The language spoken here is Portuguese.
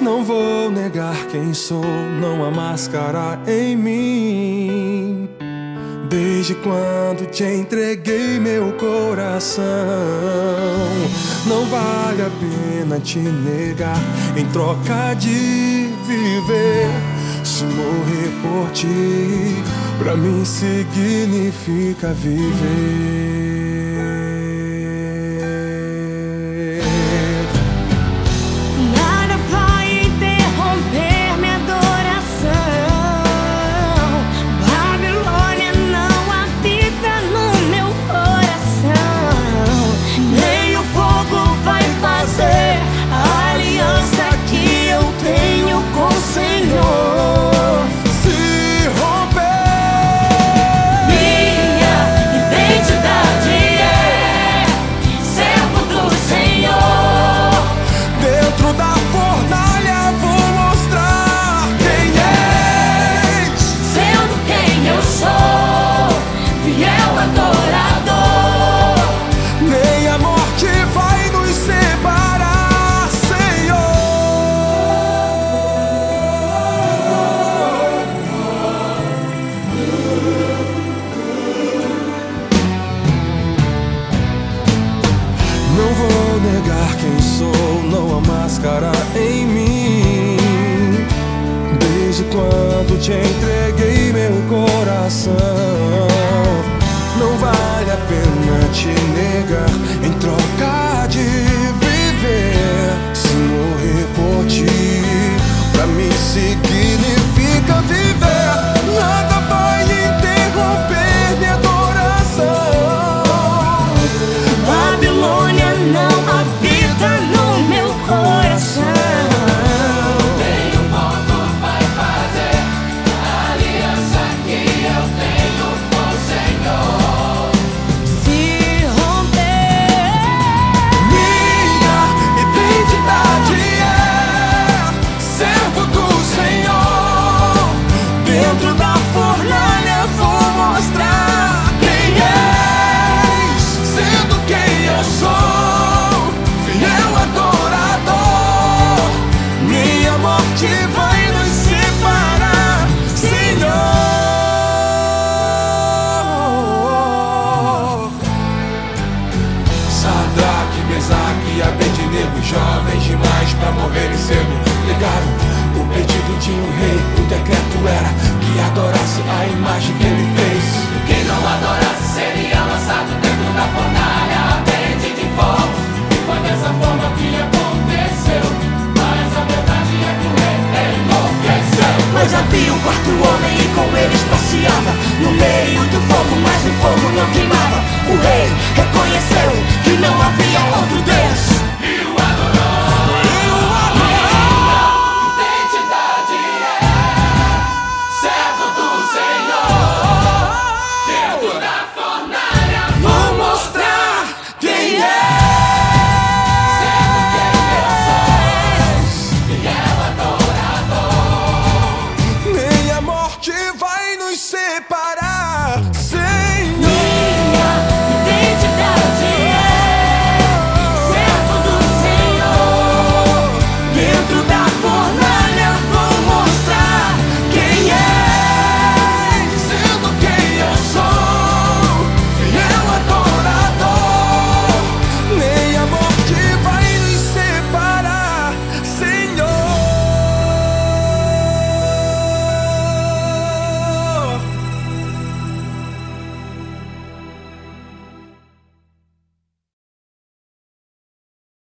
Não vou negar quem sou, não há máscara em mim. Desde quando te entreguei meu coração, não vale a pena te negar em troca de viver. Se morrer por ti, pra mim significa viver. Não vou negar quem sou, não há máscara em mim. Desde quando te entreguei meu coração, não vale a pena te negar em troca de viver. Se morrer por ti, pra mim significa viver. Nada vai interromper minha adoração. Babilônia não habita no meu coração. Nenhum fogo vai fazer a aliança que eu tenho com o Senhor Se romper, Minha identidade é servo do Senhor. Dentro da fornalha vou mostrar quem és, sendo quem eu sou, fiel adorador. Minha morte vai nos separar, Senhor. Sadraque, Mesaque e Abednego, jovens demais pra morrerem cedo, ligaram o pedido de um rei. O decreto era que adorasse a imagem que ele fez. Quem não adorasse seria lançado dentro da fornalha ardente de fogo. E foi dessa forma que aconteceu. Mas a verdade é que o rei enlouqueceu. mas havia um quarto homem e com eles passeava no meio do fogo, mas o fogo não queimava.